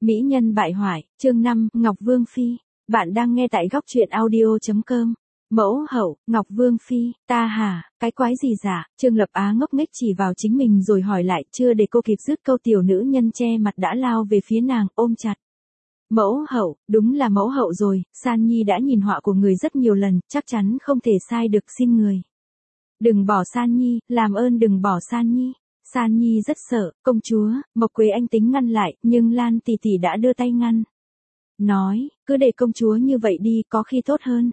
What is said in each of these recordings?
Mỹ nhân bại hoại, chương 5, Ngọc Vương Phi. Bạn đang nghe tại góc truyện audio.com. Mẫu hậu, Ngọc Vương Phi, ta hả, cái quái gì dạ? Trương Lập Á ngốc nghếch chỉ vào chính mình rồi hỏi lại, chưa để cô kịp dứt câu tiểu nữ nhân che mặt đã lao về phía nàng, ôm chặt. Mẫu hậu, đúng là mẫu hậu rồi, San Nhi đã nhìn họa của người rất nhiều lần, chắc chắn không thể sai được, xin người. Đừng bỏ San Nhi, làm ơn đừng bỏ San Nhi. San Nhi rất sợ, công chúa, Mộc Quế Anh tính ngăn lại, nhưng Lan tỷ tỷ đã đưa tay ngăn. Nói, cứ để công chúa như vậy đi, có khi tốt hơn.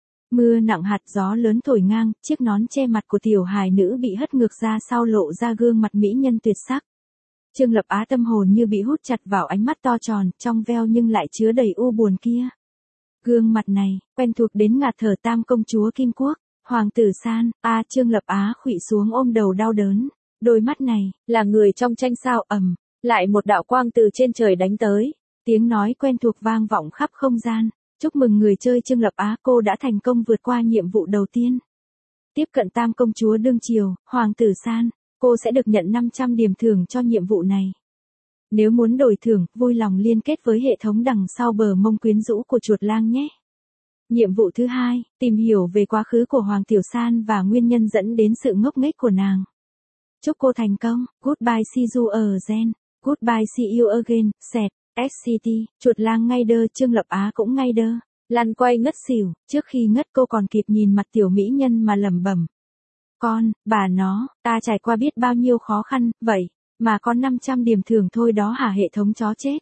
Mưa nặng hạt gió lớn thổi ngang, chiếc nón che mặt của tiểu hài nữ bị hất ngược ra sau lộ ra gương mặt mỹ nhân tuyệt sắc. Trương Lập Á tâm hồn như bị hút chặt vào ánh mắt to tròn, trong veo nhưng lại chứa đầy u buồn kia. Gương mặt này, quen thuộc đến ngạt thở tam công chúa Kim Quốc, Hoàng tử San, Trương Lập Á khuỵu xuống ôm đầu đau đớn. Đôi mắt này, là người trong tranh sao lại một đạo quang từ trên trời đánh tới, tiếng nói quen thuộc vang vọng khắp không gian. Chúc mừng người chơi Trương Lập Á, cô đã thành công vượt qua nhiệm vụ đầu tiên. Tiếp cận tam công chúa đương triều, Hoàng tử San, cô sẽ được nhận 500 điểm thưởng cho nhiệm vụ này. Nếu muốn đổi thưởng, vui lòng liên kết với hệ thống đằng sau bờ mông quyến rũ của chuột lang nhé. Nhiệm vụ thứ 2, tìm hiểu về quá khứ của Hoàng Tiểu San và nguyên nhân dẫn đến sự ngốc nghếch của nàng. Chúc cô thành công, goodbye see you again, goodbye see you again, sẹt, SCT, chuột lang ngay đơ, Trương Lập Á cũng ngay đơ, lăn quay ngất xỉu, trước khi ngất cô còn kịp nhìn mặt tiểu mỹ nhân mà lẩm bẩm. Con, bà nó, ta trải qua biết bao nhiêu khó khăn, vậy, mà có 500 điểm thưởng thôi đó hả hệ thống chó chết.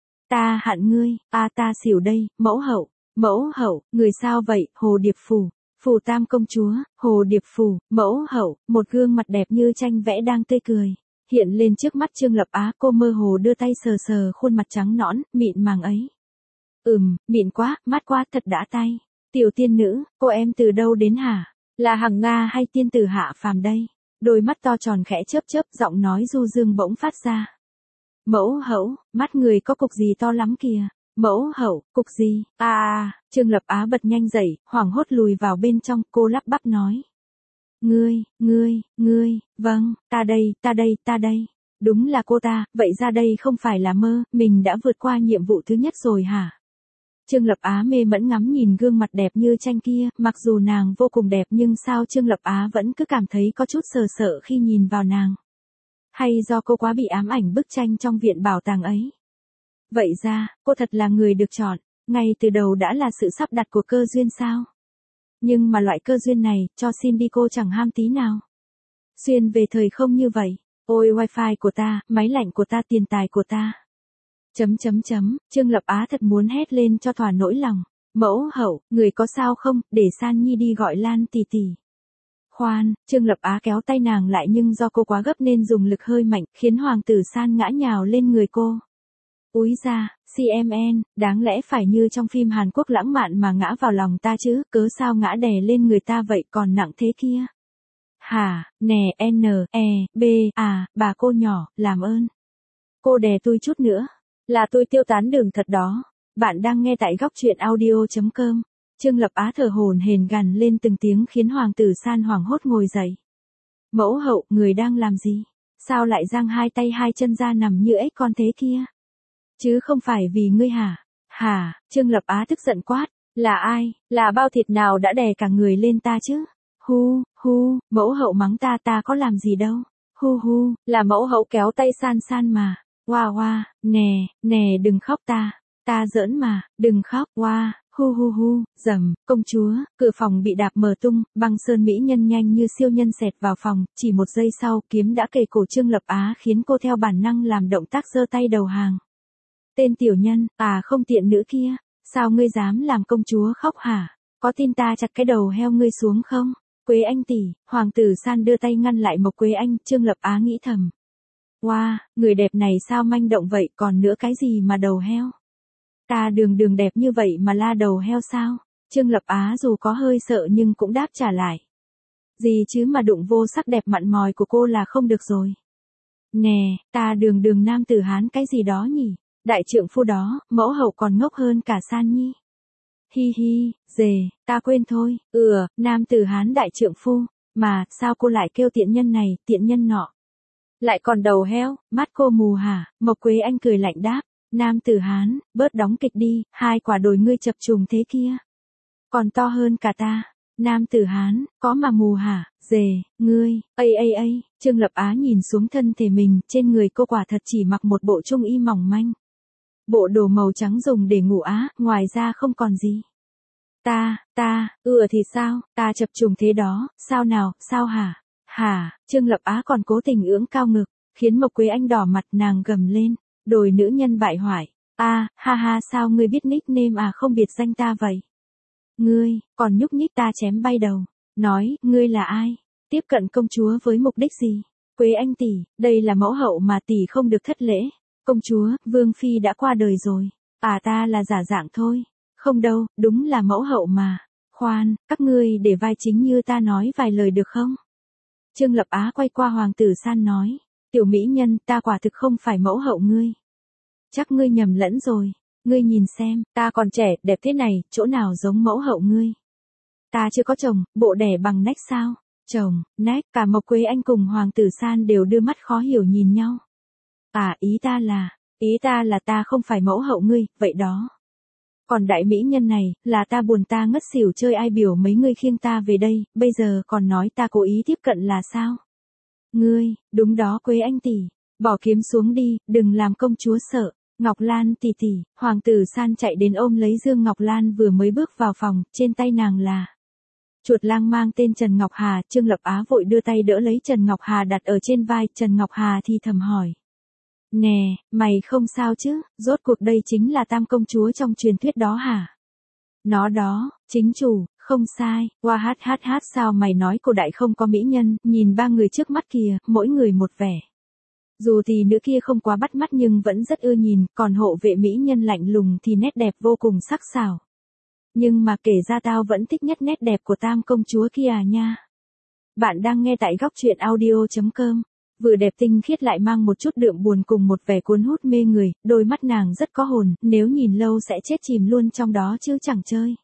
Ta hạn ngươi, ta xỉu đây, mẫu hậu, người sao vậy, Hồ Điệp Phủ. Phủ tam công chúa, Hồ Điệp Phủ, mẫu hậu, một gương mặt đẹp như tranh vẽ đang tươi cười, hiện lên trước mắt Trương Lập Á, cô mơ hồ đưa tay sờ sờ khuôn mặt trắng nõn, mịn màng ấy. Mịn quá, mát quá, thật đã tay. Tiểu tiên nữ, cô em từ đâu đến hả? Là Hằng Nga hay tiên tử hạ phàm đây? Đôi mắt to tròn khẽ chớp chớp, giọng nói du dương bỗng phát ra. Mẫu hậu, mắt người có cục gì to lắm kìa. Mẫu hậu, cục gì? Trương Lập Á bật nhanh dậy, hoảng hốt lùi vào bên trong, cô lắp bắp nói. Ngươi, vâng, ta đây. Đúng là cô ta, vậy ra đây không phải là mơ, mình đã vượt qua nhiệm vụ thứ nhất rồi hả? Trương Lập Á mê mẫn ngắm nhìn gương mặt đẹp như tranh kia, mặc dù nàng vô cùng đẹp nhưng sao Trương Lập Á vẫn cứ cảm thấy có chút sợ khi nhìn vào nàng. Hay do cô quá bị ám ảnh bức tranh trong viện bảo tàng ấy? Vậy ra, cô thật là người được chọn, ngay từ đầu đã là sự sắp đặt của cơ duyên sao? Nhưng mà loại cơ duyên này, cho xin đi cô chẳng ham tí nào. Xuyên về thời không như vậy, ôi wifi của ta, máy lạnh của ta, tiền tài của ta. Trương Lập Á thật muốn hét lên cho thỏa nỗi lòng. Mẫu hậu, người có sao không, để San Nhi đi gọi Lan tỷ tỷ. Khoan, Trương Lập Á kéo tay nàng lại nhưng do cô quá gấp nên dùng lực hơi mạnh, khiến Hoàng tử San ngã nhào lên người cô. Úi da, CMN, đáng lẽ phải như trong phim Hàn Quốc lãng mạn mà ngã vào lòng ta chứ, cớ sao ngã đè lên người ta vậy còn nặng thế kia. Hả, nè, bà cô nhỏ, làm ơn. Cô đè tôi chút nữa, là tôi tiêu tán đường thật đó. Bạn đang nghe tại góc truyện audio.com. Trương Lập Á thở hổn hển gằn lên từng tiếng khiến Hoàng tử San hoảng hốt ngồi dậy. Mẫu hậu, người đang làm gì? Sao lại giang hai tay hai chân ra nằm như ếch con thế kia? Chứ không phải vì ngươi hả? Trương Lập Á tức giận quát, là ai, là bao thịt nào đã đè cả người lên ta chứ? Mẫu hậu mắng ta có làm gì đâu. Là mẫu hậu kéo tay San mà. Hoa, nè, đừng khóc ta giỡn mà, đừng khóc, dầm, công chúa, cửa phòng bị đạp mở tung, băng sơn mỹ nhân nhanh như siêu nhân xẹt vào phòng, chỉ một giây sau, kiếm đã kề cổ Trương Lập Á khiến cô theo bản năng làm động tác giơ tay đầu hàng. Tên tiểu nhân, không tiện nữ kia, sao ngươi dám làm công chúa khóc hả? Có tin ta chặt cái đầu heo ngươi xuống không? Quế Anh tỷ, Hoàng tử San đưa tay ngăn lại Mộc Quế Anh, Trương Lập Á nghĩ thầm. Người đẹp này sao manh động vậy, còn nữa cái gì mà đầu heo? Ta đường đẹp như vậy mà la đầu heo sao? Trương Lập Á dù có hơi sợ nhưng cũng đáp trả lại. Gì chứ mà đụng vô sắc đẹp mặn mòi của cô là không được rồi. Nè, ta đường nam tử Hán cái gì đó nhỉ? Đại trượng phu đó, mẫu hậu còn ngốc hơn cả San Nhi. Ta quên thôi, nam tử Hán đại trượng phu, mà sao cô lại kêu tiện nhân này, tiện nhân nọ? Lại còn đầu heo, mắt cô mù hả? Mộc Quế Anh cười lạnh đáp, Nam tử Hán, bớt đóng kịch đi, hai quả đồi ngươi chập trùng thế kia. Còn to hơn cả ta. Nam tử Hán, có mà mù hả, dề, ngươi, Trương Lập Á nhìn xuống thân thể mình, trên người cô quả thật chỉ mặc một bộ trung y mỏng manh. Bộ đồ màu trắng dùng để ngủ á, ngoài ra không còn gì. Thì sao, ta chập trùng thế đó, sao nào, sao hả? Hả, Trương Lập Á còn cố tình ưỡng cao ngực, khiến Mộc Quế Anh đỏ mặt nàng gầm lên, đồi nữ nhân bại hoại. Ha sao ngươi biết nickname không biệt danh ta vậy? Ngươi, còn nhúc nhích ta chém bay đầu. Nói, ngươi là ai? Tiếp cận công chúa với mục đích gì? Quế Anh tỷ, đây là mẫu hậu mà tỷ không được thất lễ. Công chúa, Vương Phi đã qua đời rồi. Ta là giả dạng thôi. Không đâu, đúng là mẫu hậu mà. Khoan, các ngươi để vai chính như ta nói vài lời được không? Trương Lập Á quay qua Hoàng tử San nói. Tiểu mỹ nhân, ta quả thực không phải mẫu hậu ngươi. Chắc ngươi nhầm lẫn rồi. Ngươi nhìn xem, ta còn trẻ, đẹp thế này, chỗ nào giống mẫu hậu ngươi. Ta chưa có chồng, bộ đẻ bằng nách sao? Chồng, nách, cả Mộc Quế Anh cùng Hoàng tử San đều đưa mắt khó hiểu nhìn nhau. Ý ta là ta không phải mẫu hậu ngươi, vậy đó. Còn đại mỹ nhân này, là ta buồn ta ngất xỉu chơi ai biểu mấy ngươi khiêng ta về đây, bây giờ còn nói ta cố ý tiếp cận là sao? Ngươi, đúng đó Quế Anh tỷ, bỏ kiếm xuống đi, đừng làm công chúa sợ. Ngọc Lan tỷ tỷ, Hoàng tử San chạy đến ôm lấy Dương Ngọc Lan vừa mới bước vào phòng, trên tay nàng là chuột lang mang tên Trần Ngọc Hà. Trương Lập Á vội đưa tay đỡ lấy Trần Ngọc Hà đặt ở trên vai. Trần Ngọc Hà thì thầm hỏi. Nè, mày không sao chứ, rốt cuộc đây chính là tam công chúa trong truyền thuyết đó hả? Nó đó, chính chủ, không sai. Hát sao mày nói cổ đại không có mỹ nhân, nhìn ba người trước mắt kìa, mỗi người một vẻ. Dù thì nữ kia không quá bắt mắt nhưng vẫn rất ưa nhìn, còn hộ vệ mỹ nhân lạnh lùng thì nét đẹp vô cùng sắc sảo. Nhưng mà kể ra tao vẫn thích nhất nét đẹp của tam công chúa kia nha. Bạn đang nghe tại góc truyện audio.com. Vừa đẹp tinh khiết lại mang một chút đượm buồn cùng một vẻ cuốn hút mê người, đôi mắt nàng rất có hồn, nếu nhìn lâu sẽ chết chìm luôn trong đó chứ chẳng chơi.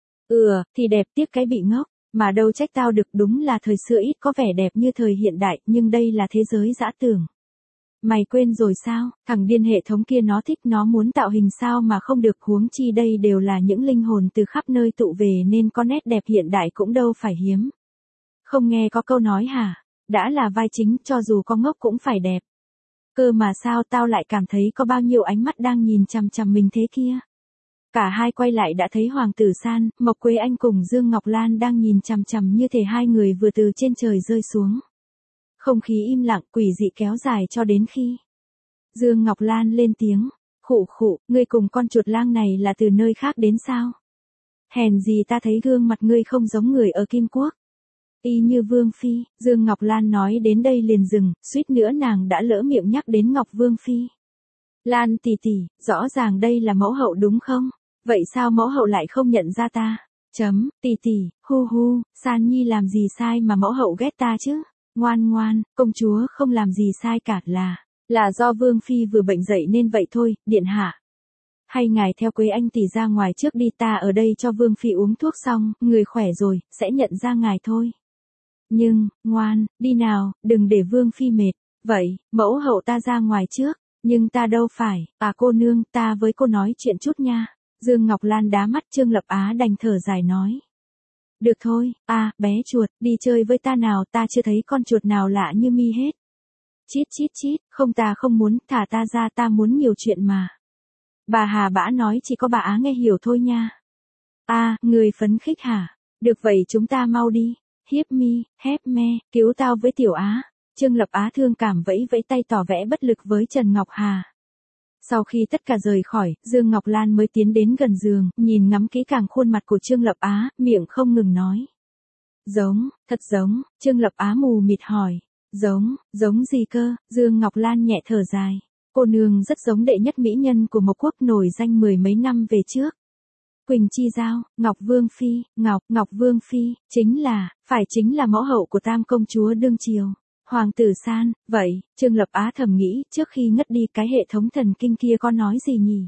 Thì đẹp tiếc cái bị ngốc, mà đâu trách tao được, đúng là thời xưa ít có vẻ đẹp như thời hiện đại, nhưng đây là thế giới dã tưởng. Mày quên rồi sao, thằng điên hệ thống kia nó thích nó muốn tạo hình sao mà không được, huống chi đây đều là những linh hồn từ khắp nơi tụ về nên có nét đẹp hiện đại cũng đâu phải hiếm. Không nghe có câu nói hả, đã là vai chính cho dù có ngốc cũng phải đẹp. Cơ mà sao tao lại cảm thấy có bao nhiêu ánh mắt đang nhìn chằm chằm mình thế kia. Cả hai quay lại đã thấy Hoàng tử San, Mộc Quế Anh cùng Dương Ngọc Lan đang nhìn chằm chằm như thể hai người vừa từ trên trời rơi xuống. Không khí im lặng quỷ dị kéo dài cho đến khi Dương Ngọc Lan lên tiếng, khụ, ngươi cùng con chuột lang này là từ nơi khác đến sao? Hèn gì ta thấy gương mặt ngươi không giống người ở Kim Quốc. Y như Vương Phi. Dương Ngọc Lan nói đến đây liền dừng, suýt nữa nàng đã lỡ miệng nhắc đến Ngọc Vương Phi. Lan tỷ tỷ, rõ ràng đây là mẫu hậu đúng không? Vậy sao mẫu hậu lại không nhận ra ta? Tỷ tỷ, hu, San Nhi làm gì sai mà mẫu hậu ghét ta chứ? Ngoan, công chúa không làm gì sai cả, là do Vương Phi vừa bệnh dậy nên vậy thôi, điện hạ. Hay ngài theo Quế Anh tỷ ra ngoài trước đi, ta ở đây cho Vương Phi uống thuốc xong, người khỏe rồi, sẽ nhận ra ngài thôi. Nhưng, ngoan, đi nào, đừng để Vương Phi mệt. Vậy, mẫu hậu ta ra ngoài trước, nhưng ta đâu phải, cô nương, ta với cô nói chuyện chút nha. Dương Ngọc Lan đá mắt. Trương Lập Á đành thở dài nói. Được thôi, bé chuột, đi chơi với ta nào, ta chưa thấy con chuột nào lạ như mi hết. Chít, không ta không muốn, thả ta ra, ta muốn nhiều chuyện mà. Bà Hà Bã nói chỉ có bà Á nghe hiểu thôi nha. Người phấn khích hả? Được vậy chúng ta mau đi. Hiếp mi, hép me, cứu tao với Tiểu Á. Trương Lập Á thương cảm vẫy vẫy tay tỏ vẻ bất lực với Trần Ngọc Hà. Sau khi tất cả rời khỏi, Dương Ngọc Lan mới tiến đến gần giường, nhìn ngắm kỹ càng khuôn mặt của Trương Lập Á, miệng không ngừng nói. Thật giống, Trương Lập Á mù mịt hỏi. Giống gì cơ? Dương Ngọc Lan nhẹ thở dài. Cô nương rất giống đệ nhất mỹ nhân của Mộc Quốc nổi danh mười mấy năm về trước. Quỳnh Chi Giao, Ngọc Vương Phi, Ngọc Vương Phi, chính là mẫu hậu của tam công chúa đương triều. Hoàng tử San, vậy, Trương Lập Á thầm nghĩ, trước khi ngất đi cái hệ thống thần kinh kia có nói gì nhỉ?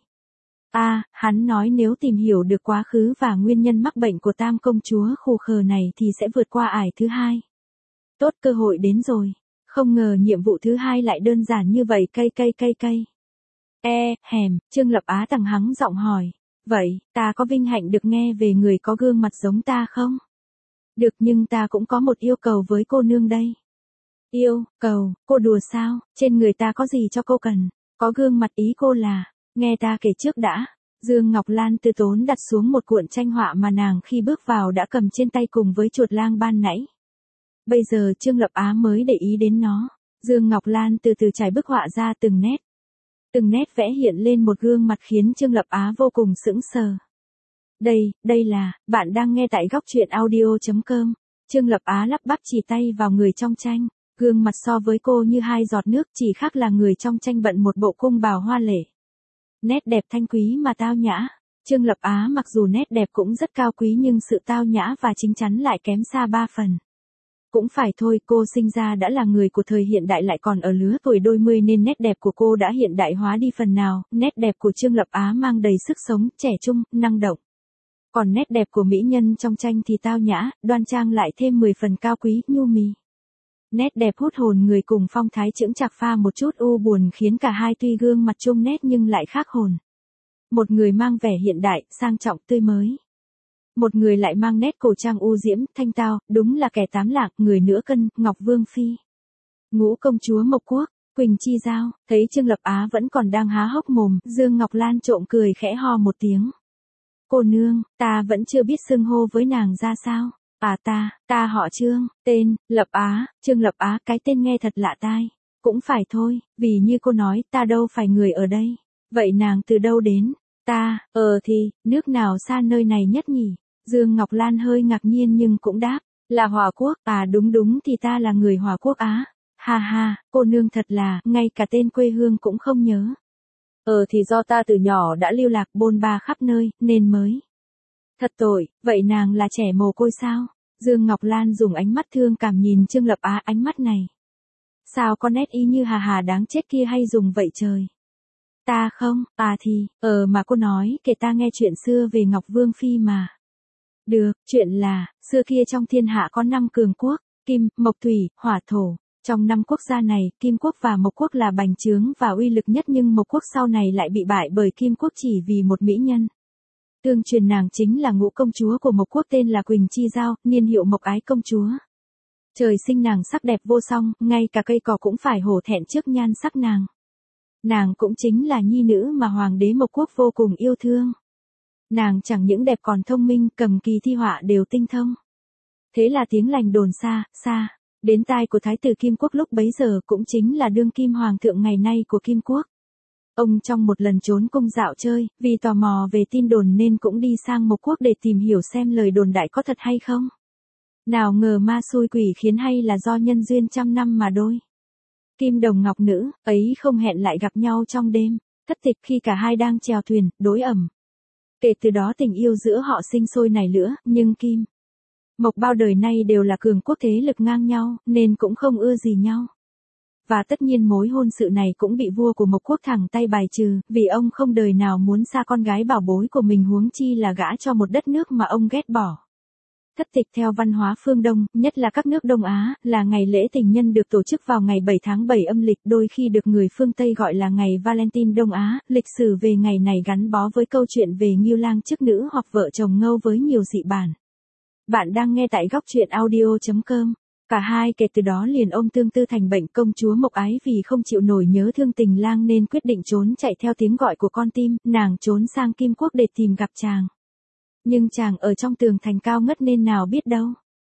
Hắn nói nếu tìm hiểu được quá khứ và nguyên nhân mắc bệnh của tam công chúa khù khờ này thì sẽ vượt qua ải thứ hai. Tốt, cơ hội đến rồi. Không ngờ nhiệm vụ thứ hai lại đơn giản như vậy, cây. Trương Lập Á tằng hắng giọng hỏi. Vậy, ta có vinh hạnh được nghe về người có gương mặt giống ta không? Được, nhưng ta cũng có một yêu cầu với cô nương đây. Yêu cầu, cô đùa sao, trên người ta có gì cho cô cần, có gương mặt ý cô là, nghe ta kể trước đã. Dương Ngọc Lan từ tốn đặt xuống một cuộn tranh họa mà nàng khi bước vào đã cầm trên tay cùng với chuột lang ban nãy. Bây giờ Trương Lập Á mới để ý đến nó. Dương Ngọc Lan từ từ trải bức họa ra từng nét. Từng nét vẽ hiện lên một gương mặt khiến Trương Lập Á vô cùng sững sờ. Đây là, bạn đang nghe tại góc truyện audio.com. Trương Lập Á lắp bắp chỉ tay vào người trong tranh. Gương mặt so với cô như hai giọt nước, chỉ khác là người trong tranh bận một bộ cung bào hoa lệ. Nét đẹp thanh quý mà tao nhã. Trương Lập Á mặc dù nét đẹp cũng rất cao quý nhưng sự tao nhã và chín chắn lại kém xa 3 phần. Cũng phải thôi, cô sinh ra đã là người của thời hiện đại lại còn ở lứa tuổi đôi mươi nên nét đẹp của cô đã hiện đại hóa đi phần nào. Nét đẹp của Trương Lập Á mang đầy sức sống, trẻ trung, năng động. Còn nét đẹp của mỹ nhân trong tranh thì tao nhã, đoan trang lại thêm 10 phần cao quý, nhu mì. Nét đẹp hút hồn người cùng phong thái chững chạc pha một chút u buồn khiến cả hai tuy gương mặt chung nét nhưng lại khác hồn. Một người mang vẻ hiện đại, sang trọng, tươi mới. Một người lại mang nét cổ trang u diễm, thanh tao, đúng là kẻ tám lạc, người nửa cân, Ngọc Vương Phi. Ngũ công chúa Mộc Quốc, Quỳnh Chi Giao, thấy Trương Lập Á vẫn còn đang há hốc mồm, Dương Ngọc Lan trộm cười khẽ ho một tiếng. Cô nương, ta vẫn chưa biết xưng hô với nàng ra sao. Ta họ Trương, tên, Lập Á, Trương Lập Á, cái tên nghe thật lạ tai. Cũng phải thôi, vì như cô nói, ta đâu phải người ở đây. Vậy nàng từ đâu đến? Nước nào xa nơi này nhất nhỉ? Dương Ngọc Lan hơi ngạc nhiên nhưng cũng đáp, là Hòa Quốc. Đúng thì ta là người Hòa Quốc Á. Ha, cô nương thật là, ngay cả tên quê hương cũng không nhớ. Thì do ta từ nhỏ đã lưu lạc bôn ba khắp nơi, nên mới. Thật tội, vậy nàng là trẻ mồ côi sao? Dương Ngọc Lan dùng ánh mắt thương cảm nhìn Trương Lập Á, ánh mắt này. Sao có nét y như hà đáng chết kia hay dùng vậy trời? Ta không, mà cô nói, kể ta nghe chuyện xưa về Ngọc Vương Phi mà. Được, chuyện là, xưa kia trong thiên hạ có 5 cường quốc, Kim, Mộc Thủy, Hỏa Thổ. Trong 5 quốc gia này, Kim quốc và Mộc quốc là bành trướng và uy lực nhất nhưng Mộc quốc sau này lại bị bại bởi Kim quốc chỉ vì một mỹ nhân. Tương truyền nàng chính là ngũ công chúa của Mộc quốc tên là Quỳnh Chi Giao, niên hiệu Mộc Ái công chúa. Trời sinh nàng sắc đẹp vô song, ngay cả cây cỏ cũng phải hổ thẹn trước nhan sắc nàng. Nàng cũng chính là nhi nữ mà hoàng đế Mộc quốc vô cùng yêu thương. Nàng chẳng những đẹp còn thông minh, cầm kỳ thi họa đều tinh thông. Thế là tiếng lành đồn xa, đến tai của thái tử Kim quốc lúc bấy giờ cũng chính là đương kim hoàng thượng ngày nay của Kim quốc. Ông trong một lần trốn cung dạo chơi, vì tò mò về tin đồn nên cũng đi sang Mộc quốc để tìm hiểu xem lời đồn đại có thật hay không. Nào ngờ ma xui quỷ khiến hay là do nhân duyên trăm năm mà đôi. Kim đồng ngọc nữ, ấy không hẹn lại gặp nhau trong đêm, thất tịch khi cả hai đang chèo thuyền, đối ẩm. Kể từ đó tình yêu giữa họ sinh sôi nảy lửa, nhưng Kim Mộc bao đời nay đều là cường quốc thế lực ngang nhau, nên cũng không ưa gì nhau. Và tất nhiên mối hôn sự này cũng bị vua của Mộc quốc thẳng tay bài trừ, vì ông không đời nào muốn xa con gái bảo bối của mình huống chi là gả cho một đất nước mà ông ghét bỏ. Thất tịch theo văn hóa phương Đông, nhất là các nước Đông Á, là ngày lễ tình nhân được tổ chức vào ngày 7 tháng 7 âm lịch, đôi khi được người phương Tây gọi là ngày Valentine Đông Á. Lịch sử về ngày này gắn bó với câu chuyện về Ngưu Lang chức nữ hoặc vợ chồng Ngâu với nhiều dị bản. Bạn đang nghe tại góc truyện audio.com. Cả hai kể từ đó liền ôm tương tư thành bệnh. Công chúa Mộc Ái vì không chịu nổi nhớ thương tình lang nên quyết định trốn chạy theo tiếng gọi của con tim, nàng trốn sang Kim quốc để tìm gặp chàng. Nhưng chàng ở trong tường thành cao ngất nên nào biết đâu.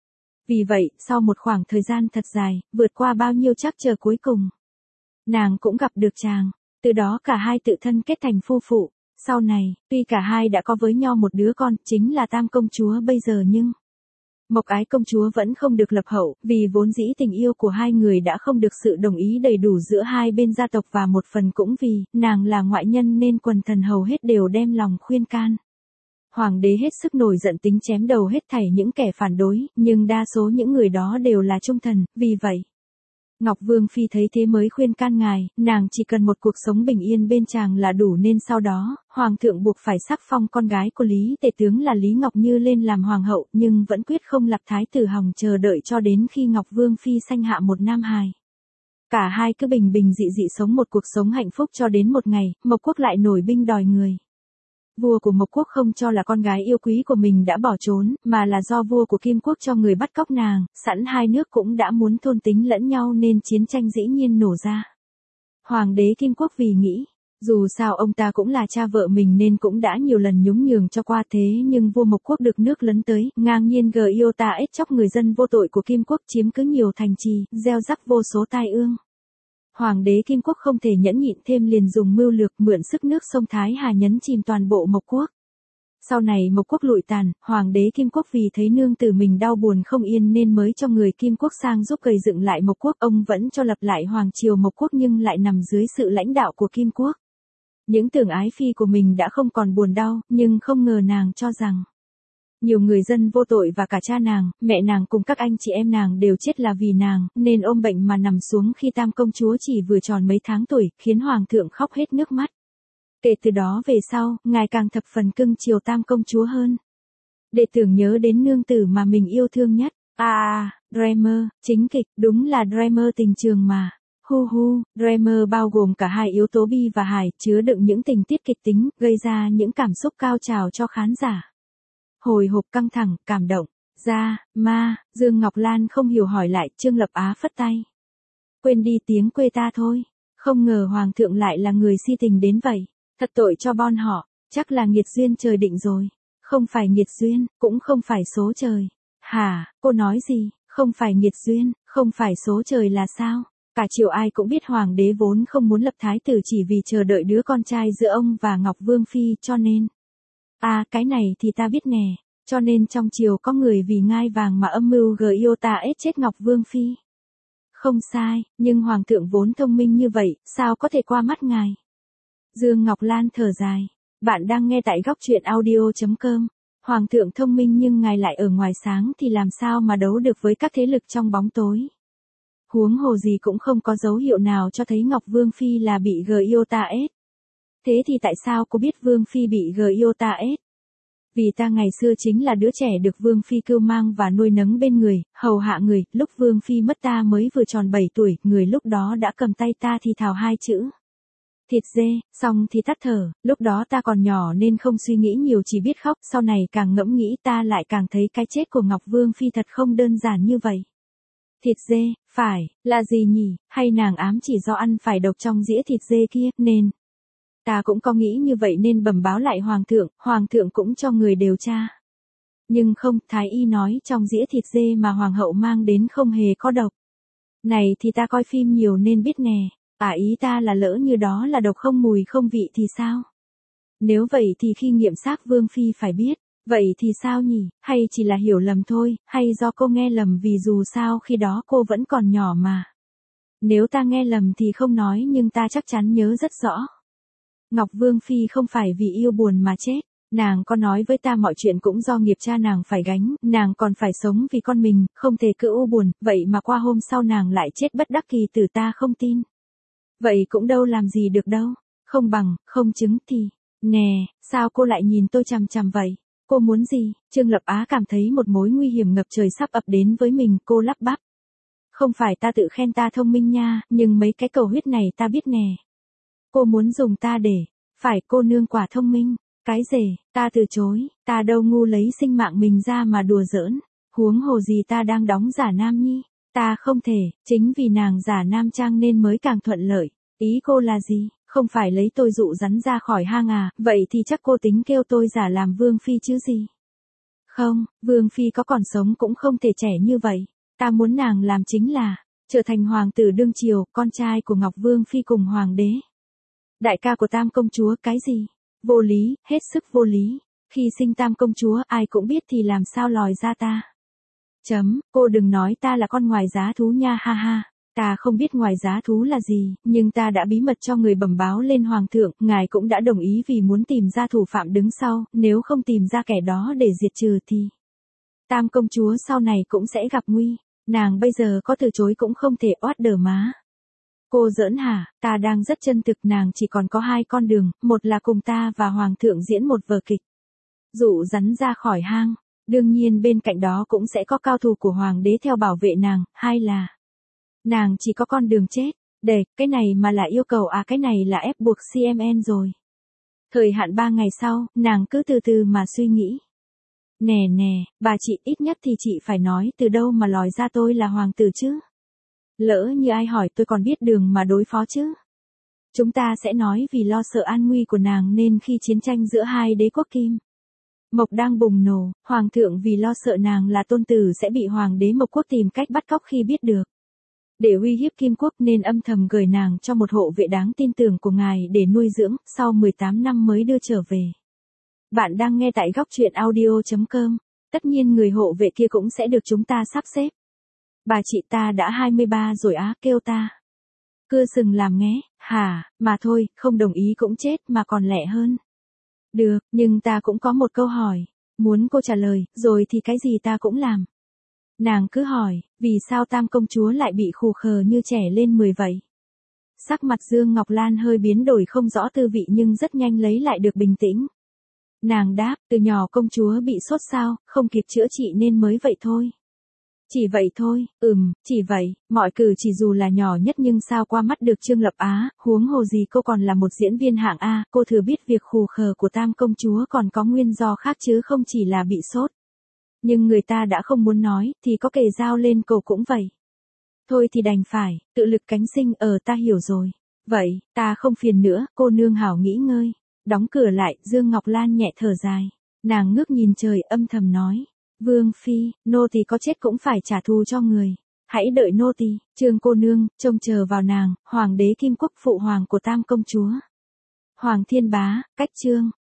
Vì vậy, sau một khoảng thời gian thật dài, vượt qua bao nhiêu trắc trở cuối cùng, nàng cũng gặp được chàng. Từ đó cả hai tự thân kết thành phu phụ. Sau này, tuy cả hai đã có với nhau một đứa con, chính là Tam công chúa bây giờ nhưng Mộc Ái công chúa vẫn không được lập hậu, vì vốn dĩ tình yêu của hai người đã không được sự đồng ý đầy đủ giữa hai bên gia tộc và một phần cũng vì nàng là ngoại nhân nên quần thần hầu hết đều đem lòng khuyên can. Hoàng đế hết sức nổi giận tính chém đầu hết thảy những kẻ phản đối, nhưng đa số những người đó đều là trung thần, vì vậy Ngọc Vương Phi thấy thế mới khuyên can ngài, nàng chỉ cần một cuộc sống bình yên bên chàng là đủ nên sau đó, Hoàng thượng buộc phải sắc phong con gái của Lý Tể Tướng là Lý Ngọc Như lên làm Hoàng hậu, nhưng vẫn quyết không lập thái tử hòng chờ đợi cho đến khi Ngọc Vương Phi sanh hạ một nam hài. Cả hai cứ bình bình dị dị sống một cuộc sống hạnh phúc cho đến một ngày, Mộc Quốc lại nổi binh đòi người. Vua của Mộc Quốc không cho là con gái yêu quý của mình đã bỏ trốn, mà là do vua của Kim Quốc cho người bắt cóc nàng, sẵn hai nước cũng đã muốn thôn tính lẫn nhau nên chiến tranh dĩ nhiên nổ ra. Hoàng đế Kim Quốc vì nghĩ, dù sao ông ta cũng là cha vợ mình nên cũng đã nhiều lần nhún nhường cho qua thế nhưng vua Mộc Quốc được nước lấn tới, ngang nhiên giết chóc người dân vô tội của Kim Quốc chiếm cứ nhiều thành trì, gieo rắc vô số tai ương. Hoàng đế Kim Quốc không thể nhẫn nhịn thêm liền dùng mưu lược mượn sức nước sông Thái Hà nhấn chìm toàn bộ Mộc Quốc. Sau này Mộc Quốc lụi tàn, Hoàng đế Kim Quốc vì thấy nương tử mình đau buồn không yên nên mới cho người Kim Quốc sang giúp gây dựng lại Mộc Quốc. Ông vẫn cho lập lại Hoàng triều Mộc Quốc nhưng lại nằm dưới sự lãnh đạo của Kim Quốc. Những tưởng ái phi của mình đã không còn buồn đau, nhưng không ngờ nàng cho rằng nhiều người dân vô tội và cả cha nàng, mẹ nàng cùng các anh chị em nàng đều chết là vì nàng, nên ôm bệnh mà nằm xuống khi Tam công chúa chỉ vừa tròn mấy tháng tuổi, khiến hoàng thượng khóc hết nước mắt. Kể từ đó về sau, ngài càng thập phần cưng chiều Tam công chúa hơn. Để tưởng nhớ đến nương tử mà mình yêu thương nhất. Dreamer, chính kịch, đúng là Dreamer tình trường mà. Dreamer bao gồm cả hai yếu tố bi và hài, chứa đựng những tình tiết kịch tính, gây ra những cảm xúc cao trào cho khán giả. Hồi hộp căng thẳng, cảm động. Dương Ngọc Lan không hiểu hỏi lại, Trương Lập Á phất tay. Quên đi tiếng quê ta thôi. Không ngờ hoàng thượng lại là người si tình đến vậy. Thật tội cho bon họ, chắc là nghiệt duyên trời định rồi. Không phải nghiệt duyên, cũng không phải số trời. Hả, cô nói gì, không phải nghiệt duyên, không phải số trời là sao? Cả triều ai cũng biết hoàng đế vốn không muốn lập thái tử chỉ vì chờ đợi đứa con trai giữa ông và Ngọc Vương Phi cho nên. Cái này thì ta biết nè, cho nên trong triều có người vì ngai vàng mà âm mưu giết chết Ngọc Vương Phi. Không sai, nhưng hoàng thượng vốn thông minh như vậy, sao có thể qua mắt ngài? Dương Ngọc Lan thở dài. Bạn đang nghe tại góc truyện audio.com. Hoàng thượng thông minh nhưng ngài lại ở ngoài sáng thì làm sao mà đấu được với các thế lực trong bóng tối. Huống hồ gì cũng không có dấu hiệu nào cho thấy Ngọc Vương Phi là bị giết. Thế thì tại sao cô biết Vương Phi bị giết? Vì ta ngày xưa chính là đứa trẻ được Vương Phi cưu mang và nuôi nấng bên người, hầu hạ người, lúc Vương Phi mất ta mới vừa tròn 7 tuổi, người lúc đó đã cầm tay ta thì thào hai chữ. Thịt dê, xong thì tắt thở, lúc đó ta còn nhỏ nên không suy nghĩ nhiều chỉ biết khóc, sau này càng ngẫm nghĩ ta lại càng thấy cái chết của Ngọc Vương Phi thật không đơn giản như vậy. Thịt dê, phải, là gì nhỉ, hay nàng ám chỉ do ăn phải độc trong dĩa thịt dê kia, nên. Ta cũng có nghĩ như vậy nên bẩm báo lại hoàng thượng cũng cho người điều tra. Nhưng không, thái y nói trong dĩa thịt dê mà hoàng hậu mang đến không hề có độc. Này thì ta coi phim nhiều nên biết nè, ý ta là lỡ như đó là độc không mùi không vị thì sao? Nếu vậy thì khi nghiệm xác Vương Phi phải biết. Vậy thì sao nhỉ, hay chỉ là hiểu lầm thôi, hay do cô nghe lầm vì dù sao khi đó cô vẫn còn nhỏ mà. Nếu ta nghe lầm thì không nói nhưng ta chắc chắn nhớ rất rõ. Ngọc Vương Phi không phải vì yêu buồn mà chết, nàng có nói với ta mọi chuyện cũng do nghiệp cha nàng phải gánh, nàng còn phải sống vì con mình, không thể cứ u buồn, vậy mà qua hôm sau nàng lại chết bất đắc kỳ tử ta không tin. Vậy cũng đâu làm gì được đâu, không bằng, không chứng thì, nè, sao cô lại nhìn tôi chằm chằm vậy? Cô muốn gì? Trương Lập Á cảm thấy một mối nguy hiểm ngập trời sắp ập đến với mình, cô lắp bắp. Không phải ta tự khen ta thông minh nha, nhưng mấy cái cầu huyết này ta biết nè. Cô muốn dùng ta để, phải cô nương quả thông minh, cái rể, ta từ chối, ta đâu ngu lấy sinh mạng mình ra mà đùa giỡn, huống hồ gì ta đang đóng giả nam nhi, ta không thể, chính vì nàng giả nam trang nên mới càng thuận lợi, ý cô là gì? Không phải lấy tôi dụ rắn ra khỏi hang à, vậy thì chắc cô tính kêu tôi giả làm Vương Phi chứ gì. Không, Vương Phi có còn sống cũng không thể trẻ như vậy, ta muốn nàng làm chính là, trở thành hoàng tử đương triều, con trai của Ngọc Vương Phi cùng hoàng đế. Đại ca của Tam công chúa cái gì? Vô lý, hết sức vô lý, khi sinh Tam công chúa ai cũng biết thì làm sao lòi ra ta. Cô đừng nói ta là con ngoài giá thú nha ha ha. Ta không biết ngoài giá thú là gì, nhưng ta đã bí mật cho người bẩm báo lên hoàng thượng, ngài cũng đã đồng ý vì muốn tìm ra thủ phạm đứng sau, nếu không tìm ra kẻ đó để diệt trừ thì Tam công chúa sau này cũng sẽ gặp nguy, nàng bây giờ có từ chối cũng không thể oát đờ má. Cô giỡn hả, ta đang rất chân thực, nàng chỉ còn có hai con đường, một là cùng ta và hoàng thượng diễn một vở kịch. Dụ rắn ra khỏi hang, đương nhiên bên cạnh đó cũng sẽ có cao thủ của hoàng đế theo bảo vệ nàng, hai là nàng chỉ có con đường chết, Để, cái này mà là yêu cầu à, cái này là ép buộc CMN rồi. Thời hạn 3 ngày sau, nàng cứ từ từ mà suy nghĩ. Nè nè, bà chị, ít nhất thì chị phải nói từ đâu mà lòi ra tôi là hoàng tử chứ. Lỡ như ai hỏi tôi còn biết đường mà đối phó chứ. Chúng ta sẽ nói vì lo sợ an nguy của nàng nên khi chiến tranh giữa hai đế quốc Kim Mộc đang bùng nổ, hoàng thượng vì lo sợ nàng là tôn tử sẽ bị hoàng đế Mộc quốc tìm cách bắt cóc khi biết được. Để uy hiếp Kim quốc nên âm thầm gửi nàng cho một hộ vệ đáng tin tưởng của ngài để nuôi dưỡng, sau 18 năm mới đưa trở về. Bạn đang nghe tại góc truyện audio.com. Tất nhiên người hộ vệ kia cũng sẽ được chúng ta sắp xếp. Bà chị ta đã 23 rồi á, kêu ta. Cưa sừng làm nghé, hả, mà thôi, không đồng ý cũng chết mà còn lẹ hơn. Được, nhưng ta cũng có một câu hỏi. Muốn cô trả lời, rồi thì cái gì ta cũng làm. Nàng cứ hỏi, vì sao Tam công chúa lại bị khù khờ như trẻ lên 10 vậy? Sắc mặt Dương Ngọc Lan hơi biến đổi không rõ tư vị nhưng rất nhanh lấy lại được bình tĩnh. Nàng đáp, từ nhỏ công chúa bị sốt sao, không kịp chữa trị nên mới vậy thôi. Chỉ vậy thôi, chỉ vậy, mọi cử chỉ dù là nhỏ nhất nhưng sao qua mắt được Trương Lập Á, huống hồ gì cô còn là một diễn viên hạng A, cô thừa biết việc khù khờ của Tam công chúa còn có nguyên do khác chứ không chỉ là bị sốt. Nhưng người ta đã không muốn nói, thì có kề dao lên cổ cũng vậy. Thôi thì đành phải, tự lực cánh sinh, ta hiểu rồi. Vậy, ta không phiền nữa, cô nương hảo nghỉ ngơi. Đóng cửa lại, Dương Ngọc Lan nhẹ thở dài. Nàng ngước nhìn trời âm thầm nói. Vương phi, nô tỳ có chết cũng phải trả thù cho người. Hãy đợi nô tỳ. Trương cô nương, trông chờ vào nàng, hoàng đế Kim Quốc phụ hoàng của Tam công chúa. Hoàng Thiên Bá, cách Trương.